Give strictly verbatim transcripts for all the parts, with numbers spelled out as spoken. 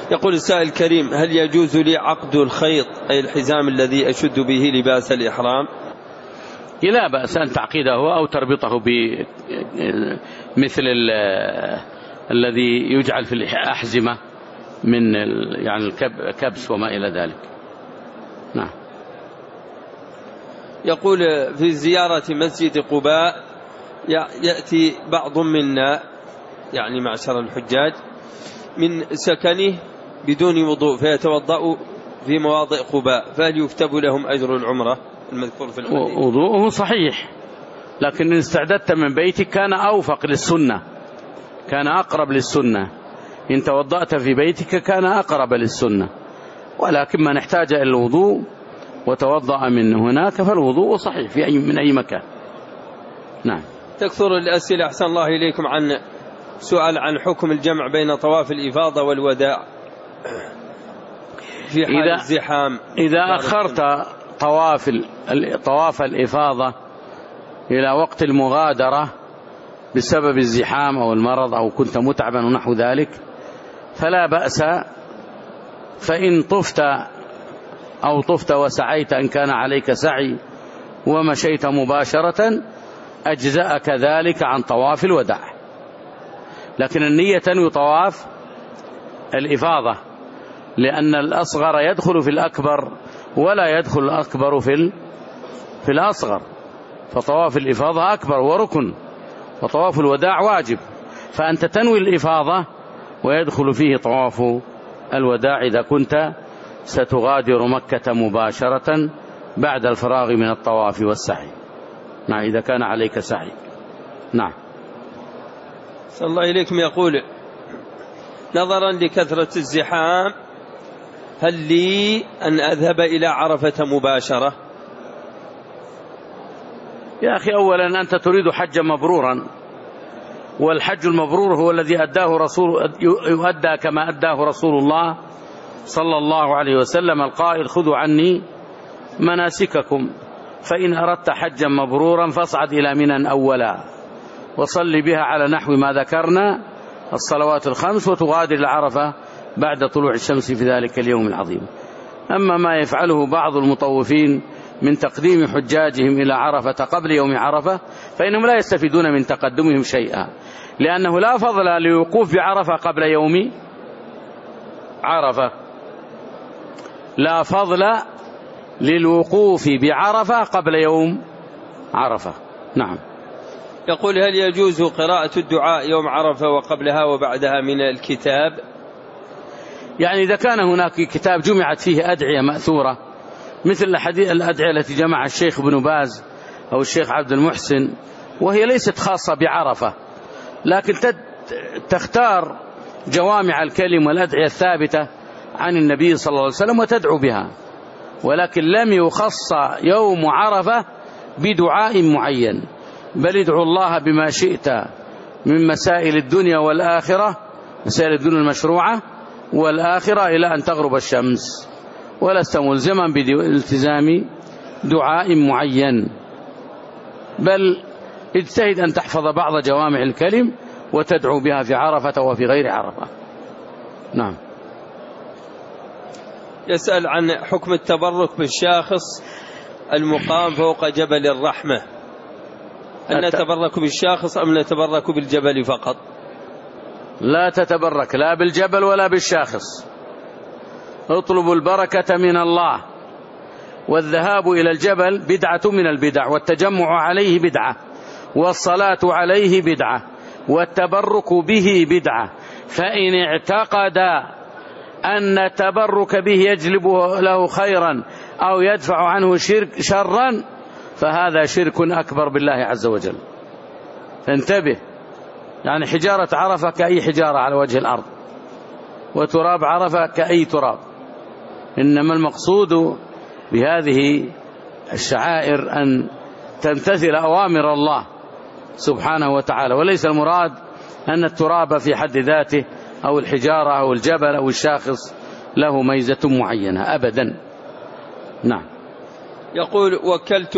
يقول السائل الكريم: هل يجوز لي عقد الخيط أي الحزام الذي أشد به لباس الإحرام؟ لا بأس أن تعقيده أو تربطه بمثل الذي يجعل في الأحزمة من يعني الكبس وما إلى ذلك. نعم. يقول: في زيارة مسجد قباء يأتي بعض منا يعني معشر الحجاج من سكنه بدون وضوء فيتوضأ في مواضع قباء، فهل يكتب لهم أجر العمرة المذكور في الحديث؟ وضوءه صحيح، لكن إن استعددت من بيتك كان أوفق للسنة، كان أقرب للسنة. إن توضأت في بيتك كان أقرب للسنة، ولكن من احتاج إلى الوضوء وتوضأ من هناك فالوضوء صحيح في أي من أي مكان. نعم. تكثر الأسئلة أحسن الله إليكم عن سؤال عن حكم الجمع بين طواف الإفاضة والوداع في حال إذا الزحام. إذا أخرت طواف طواف الإفاضة إلى وقت المغادرة بسبب الزحام أو المرض أو كنت متعبا ونحو ذلك فلا بأس، فإن طفت أو طفت وسعيت إن كان عليك سعي ومشيت مباشرة أجزأك ذلك عن طواف الوداع، لكن النية تنوي طواف الإفاضة، لأن الأصغر يدخل في الأكبر ولا يدخل الأكبر في في الأصغر، فطواف الإفاضة أكبر وركن وطواف الوداع واجب، فأنت تنوي الإفاضة ويدخل فيه طواف الوداع إذا كنت ستغادر مكة مباشرة بعد الفراغ من الطواف والسعي. نعم، إذا كان عليك سعي. نعم. صلى الله إليكم. يقول: نظرا لكثرة الزحام هل لي أن أذهب إلى عرفة مباشرة؟ يا أخي، أولا أنت تريد حجا مبرورا، والحج المبرور هو الذي أداه رسول يؤدى كما أداه رسول الله صلى الله عليه وسلم القائل: خذوا عني مناسككم، فإن أردت حجا مبرورا فاصعد إلى منى أولا وصل بها على نحو ما ذكرنا الصلوات الخمس وتغادر العرفة بعد طلوع الشمس في ذلك اليوم العظيم. أما ما يفعله بعض المطوفين من تقديم حجاجهم إلى عرفة قبل يوم عرفة فإنهم لا يستفيدون من تقدمهم شيئا، لأنه لا فضل للوقوف بعرفة قبل يوم عرفة، لا فضل للوقوف بعرفة قبل يوم عرفة. نعم. يقول: هل يجوز قراءة الدعاء يوم عرفة وقبلها وبعدها من الكتاب؟ يعني إذا كان هناك كتاب جمعت فيه أدعية مأثورة مثل الأدعية التي جمع الشيخ ابن باز أو الشيخ عبد المحسن، وهي ليست خاصة بعرفة، لكن تختار جوامع الكلم والأدعية الثابتة عن النبي صلى الله عليه وسلم وتدعو بها، ولكن لم يخص يوم عرفة بدعاء معين، بل ادعو الله بما شئت من مسائل الدنيا والآخرة، مسائل الدنيا المشروعة والآخرة إلى أن تغرب الشمس، ولست ملزما بالتزام دعاء معين، بل اجتهد أن تحفظ بعض جوامع الكلم وتدعو بها في عرفة وفي غير عرفة. نعم. يسأل عن حكم التبرك بالشاخص المقام فوق جبل الرحمة، أن نتبرك بالشاخص أم نتبرك بالجبل فقط؟ لا تتبرك لا بالجبل ولا بالشاخص، اطلبوا البركة من الله، والذهاب إلى الجبل بدعة من البدع، والتجمع عليه بدعة، والصلاة عليه بدعة، والتبرك به بدعة، فإن اعتقد أن التبرك به يجلب له خيرا أو يدفع عنه شرك شرا فهذا شرك أكبر بالله عز وجل. فانتبه، يعني حجارة عرفة كأي حجارة على وجه الأرض، وتراب عرفة كأي تراب، إنما المقصود بهذه الشعائر أن تمتثل أوامر الله سبحانه وتعالى، وليس المراد أن التراب في حد ذاته أو الحجارة أو الجبل أو الشاخص له ميزة معينة أبدا. نعم. يقول: وكلت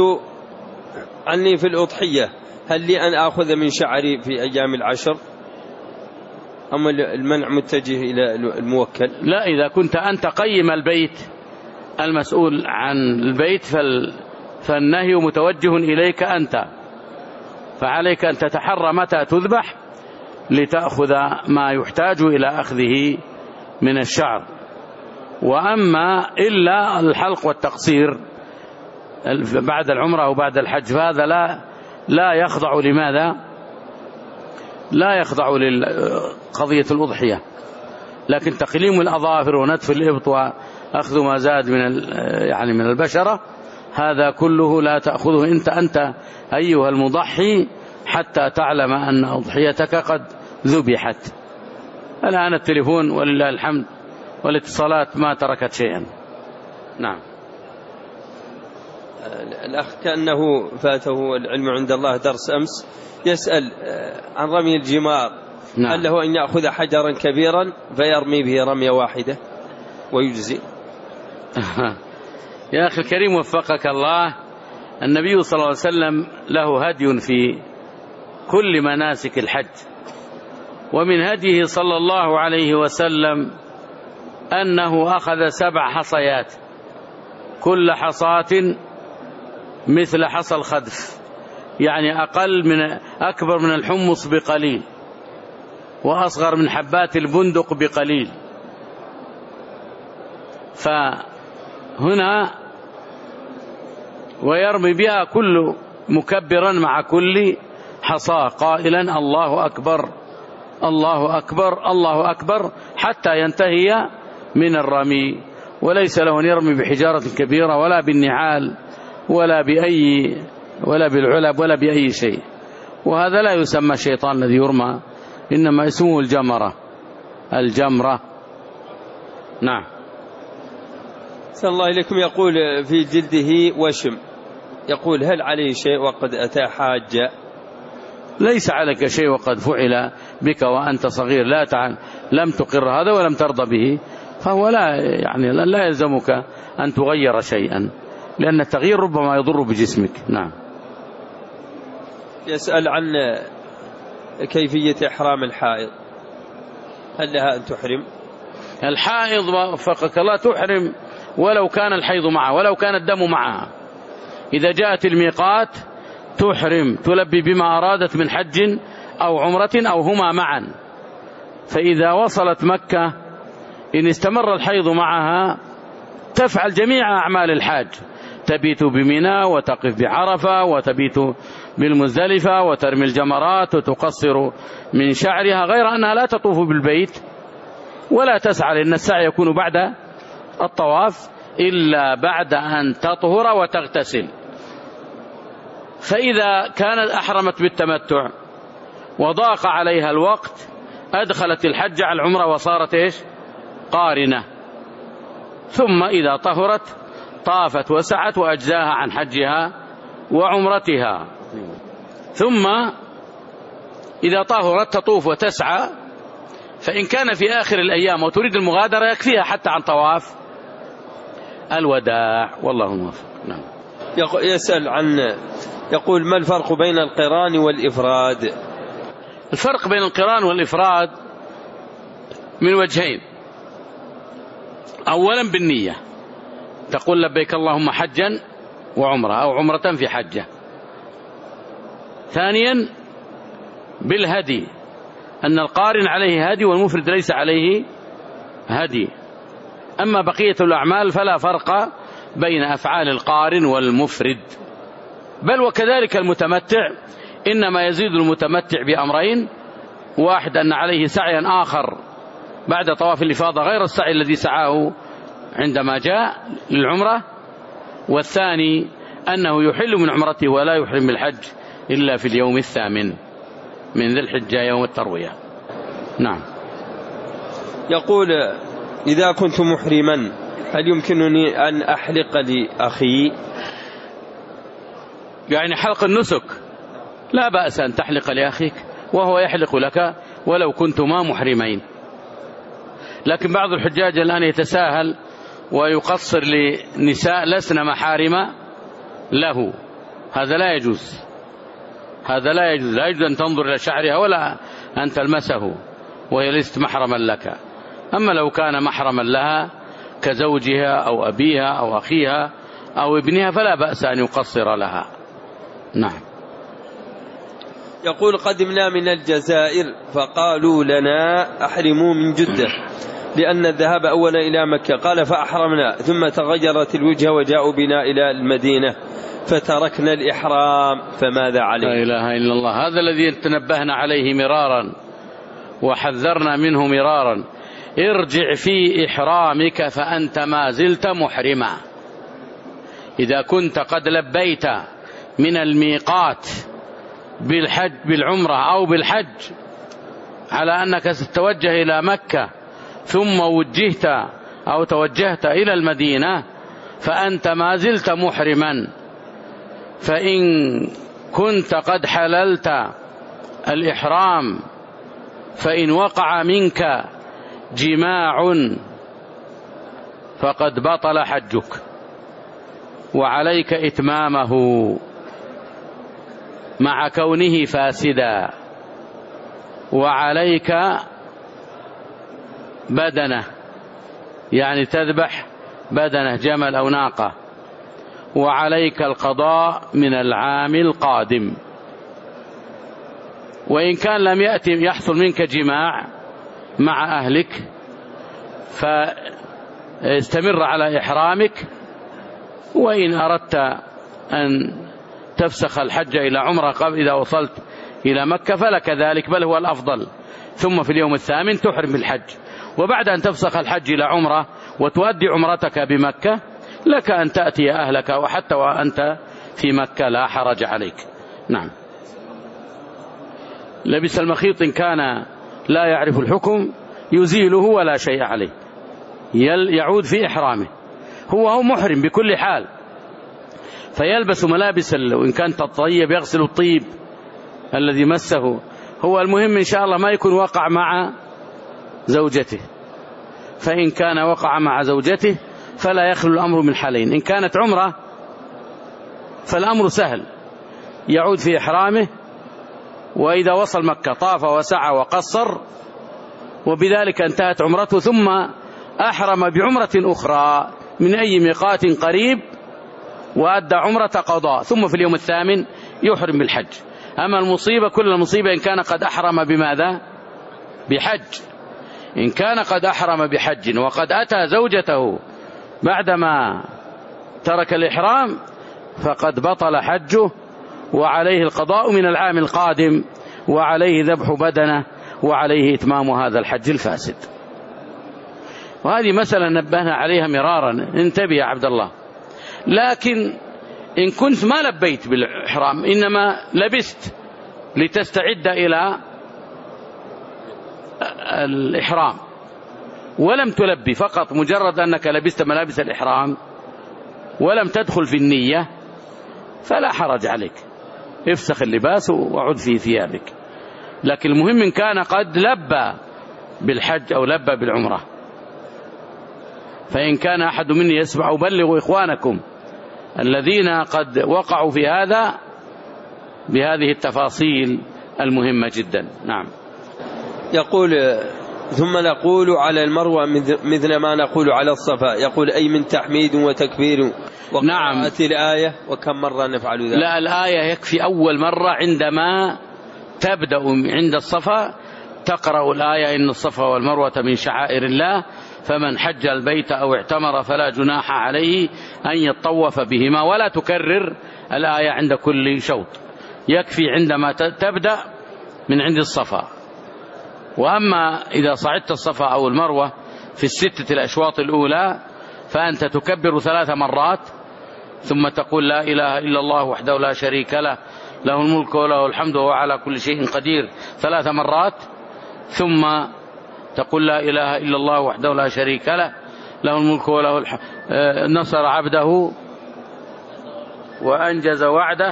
عني في الأضحية، هل لي أن أخذ من شعري في أيام العشر؟ أم المنع متجه إلى الموكل؟ لا، إذا كنت أنت قيم البيت المسؤول عن البيت فالنهي متوجه إليك أنت، فعليك أن تتحرى متى تذبح لتأخذ ما يحتاج إلى أخذه من الشعر. وأما إلا الحلق والتقصير بعد العمرة أو بعد الحج فهذا لا لا يخضع لماذا؟ لا يخضع لقضية الأضحية. لكن تقليم الأظافر ونتف الإبط وأخذ ما زاد من يعني من البشرة هذا كله لا تأخذه أنت أنت أيها المضحي حتى تعلم أن أضحيتك قد ذبحت. الآن التليفون ولله الحمد والاتصالات ما تركت شيئا. نعم. الأخ كأنه فاته العلم عند الله درس أمس يسأل عن رمي الجمار. نعم. هل له أن يأخذ حجرا كبيرا فيرمي به رمية واحدة ويجزي؟ يا أخي الكريم وفقك الله، النبي صلى الله عليه وسلم له هدي في كل مناسك الحج، ومن هديه صلى الله عليه وسلم أنه أخذ سبع حصيات كل حصاة مثل حصى الخدف، يعني أقل من أكبر من الحمص بقليل وأصغر من حبات البندق بقليل. فهنا ويرمي بها كل مكبرا مع كل حصاة قائلا الله أكبر الله أكبر الله أكبر حتى ينتهي من الرمي، وليس له أن يرمي بحجارة كبيرة ولا بالنعال ولا بأي ولا بالعلب ولا بأي شيء. وهذا لا يسمى الشيطان الذي يرمى، إنما اسمه الجمرة الجمرة. نعم. صلى الله إليكم. يقول في جلده وشم، يقول هل عليه شيء وقد أتى حاجة؟ ليس عليك شيء وقد فعل بك وأنت صغير لا تعلم لم تقر هذا ولم ترضى به، فهو لا يعني لا يلزمك أن تغير شيئا، لأن التغيير ربما يضر بجسمك. نعم. يسأل عن كيفية إحرام الحائض، هل لها أن تحرم؟ الحائض وفقك الله تحرم ولو كان الحيض معها ولو كان الدم معها. إذا جاءت الميقات تحرم تلبي بما أرادت من حج أو عمرة أو هما معا. فإذا وصلت مكة إن استمر الحيض معها تفعل جميع أعمال الحاج، تبيت بمنى وتقف بعرفة وتبيت بالمزدلفة وترمي الجمرات وتقصر من شعرها، غير أنها لا تطوف بالبيت ولا تسعى، لأن السعي يكون بعد الطواف إلا بعد أن تطهر وتغتسل. فإذا كانت أحرمت بالتمتع وضاق عليها الوقت أدخلت الحج على العمرة وصارت إيش؟ قارنة. ثم إذا طهرت طافت وسعت وأجزاها عن حجها وعمرتها. ثم إذا طهرت تطوف وتسعى، فإن كان في آخر الأيام وتريد المغادرة يكفيها حتى عن طواف الوداع. والله موفق. نعم. يسأل عن يقول ما الفرق بين القران والإفراد؟ الفرق بين القران والإفراد من وجهين. أولا بالنية، تقول لبيك اللهم حجا وعمرة أو عمرة في حجة. ثانيا بالهدي، أن القارن عليه هدي والمفرد ليس عليه هدي. أما بقية الأعمال فلا فرق بين أفعال القارن والمفرد. بل وكذلك المتمتع، إنما يزيد المتمتع بأمرين: واحد أن عليه سعيا آخر بعد طواف الإفاضة غير السعي الذي سعاه عندما جاء للعمرة، والثاني أنه يحل من عمرته ولا يحرم بالحج إلا في اليوم الثامن من ذي الحجة يوم التروية. نعم. يقول إذا كنت محرما هل يمكنني أن أحلق لأخي؟ يعني حلق النسك لا بأس أن تحلق لأخيك وهو يحلق لك ولو كنتما محرمين. لكن بعض الحجاج الآن يتساهل ويقصر لنساء لسن محارم له، هذا لا يجوز، هذا لا يجوز. لا يجوز أن تنظر إلى شعرها ولا أن تلمسه، وهي ليست محرما لك. أما لو كان محرما لها كزوجها أو أبيها أو أخيها أو ابنها فلا بأس أن يقصر لها. نعم. يقول قدمنا من الجزائر فقالوا لنا أحرموا من جدة لأن الذهاب أولا إلى مكة، قال فأحرمنا ثم تغيرت الوجهة وجاءوا بنا إلى المدينة فتركنا الإحرام فماذا عليه؟ لا إله إلا الله. هذا الذي تنبهنا عليه مرارا وحذرنا منه مرارا. ارجع في إحرامك فأنت ما زلت محرما. إذا كنت قد لبيت من الميقات بالحج بالعمرة أو بالحج على أنك ستتوجه إلى مكة ثم وجهت أو توجهت إلى المدينة فأنت ما زلت محرما. فإن كنت قد حللت الإحرام فإن وقع منك جماع فقد بطل حجك وعليك إتمامه مع كونه فاسدا، وعليك بدنه يعني تذبح بدنه جمل أو ناقة، وعليك القضاء من العام القادم. وإن كان لم يأتي يحصل منك جماع مع أهلك فاستمر على إحرامك، وإن أردت أن تفسخ الحج إلى عمرة قبل إذا وصلت إلى مكة فلك ذلك، بل هو الأفضل. ثم في اليوم الثامن تحرم بالحج، وبعد أن تفسخ الحج إلى عمرة وتؤدي عمرتك بمكة لك أن تأتي أهلك وحتى وأنت في مكة لا حرج عليك. نعم. لبس المخيط إن كان لا يعرف الحكم يزيله ولا شيء عليه، يعود في إحرامه، هو هو محرم بكل حال، فيلبس ملابس وإن كان تطيب يغسل الطيب الذي مسه. هو المهم إن شاء الله ما يكون وقع مع زوجته، فإن كان وقع مع زوجته فلا يخلو الأمر من حالين. إن كانت عمرة فالأمر سهل، يعود في إحرامه، وإذا وصل مكة طاف وسعى وقصر، وبذلك انتهت عمرته، ثم أحرم بعمرة أخرى من أي ميقات قريب وأدى عمرة قضاء، ثم في اليوم الثامن يحرم بالحج. أما المصيبة كل المصيبة إن كان قد أحرم بماذا؟ بحج. إن كان قد أحرم بحج وقد أتى زوجته بعدما ترك الإحرام فقد بطل حجه، وعليه القضاء من العام القادم، وعليه ذبح بدنه، وعليه إتمام هذا الحج الفاسد. وهذه مسألة نبهنا عليها مرارا، انتبه يا عبد الله. لكن إن كنت ما لبيت بالإحرام إنما لبست لتستعد إلى الإحرام ولم تلبي، فقط مجرد أنك لبست ملابس الإحرام ولم تدخل في النية فلا حرج عليك، افسخ اللباس وعد في ثيابك. لكن المهم إن كان قد لبى بالحج أو لبى بالعمرة. فإن كان أحد مني يسمع بلغوا إخوانكم الذين قد وقعوا في هذا بهذه التفاصيل المهمة جدا. نعم. يقول ثم نقول على المروة مثل ما نقول على الصفا، يقول أي من تحميد وتكبير وقراءة نعم. الآية. وكم مرة نفعل ذلك؟ لا، الآية يكفي أول مرة عندما تبدأ عند الصفا تقرأ الآية إن الصفا والمروة من شعائر الله فمن حج البيت أو اعتمر فلا جناح عليه أن يطوف بهما، ولا تكرر الآية عند كل شوط، يكفي عندما تبدأ من عند الصفا. وأما إذا صعدت الصفا أو المروة في الستة الأشواط الأولى فأنت تكبر ثلاث مرات ثم تقول لا إله إلا الله وحده لا شريك له له الملك وله الحمد وهو على كل شيء قدير ثلاث مرات، ثم تقول لا إله إلا الله وحده لا شريك له له الملك وله الحمد نصر عبده وأنجز وعده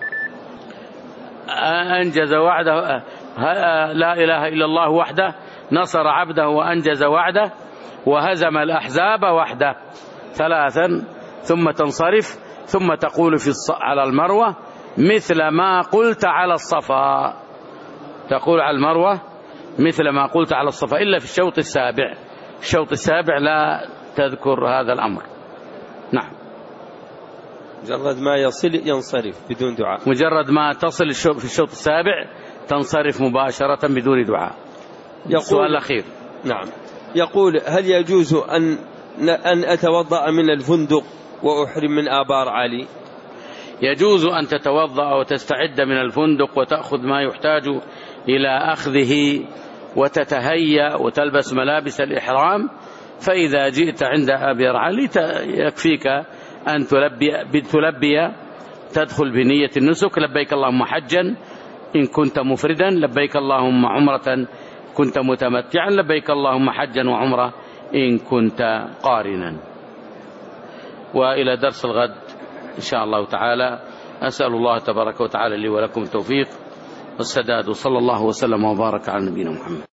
أنجز وعده لا إله إلا الله وحده نصر عبده وأنجز وعده وهزم الأحزاب وحده ثلاثا، ثم تنصرف ثم تقول في على المروة مثل ما قلت على الصفا، تقول على المروة مثل ما قلت على الصفا، إلا في الشوط السابع. الشوط السابع لا تذكر هذا الأمر. نعم. مجرد ما يصل ينصرف بدون دعاء. مجرد ما تصل في الشوط السابع تنصرف مباشرة بدون دعاء. السؤال الأخير. نعم. يقول: هل يجوز أن أن أتوضأ من الفندق وأحرم من آبار علي؟ يجوز أن تتوضأ وتستعد من الفندق وتأخذ ما يحتاج إلى أخذه وتتهيأ وتلبس ملابس الإحرام، فإذا جئت عند آبار علي يكفيك أن تلبي, تلبي تدخل بنية النسك: لبيك اللهم حجا إن كنت مفردا، لبيك اللهم عمرة كنت متمتعا، لبيك اللهم حجا وعمرة إن كنت قارنا. وإلى درس الغد إن شاء الله تعالى. أسأل الله تبارك وتعالى لي ولكم التوفيق والسداد، وصلى الله وسلم وبارك على نبينا محمد.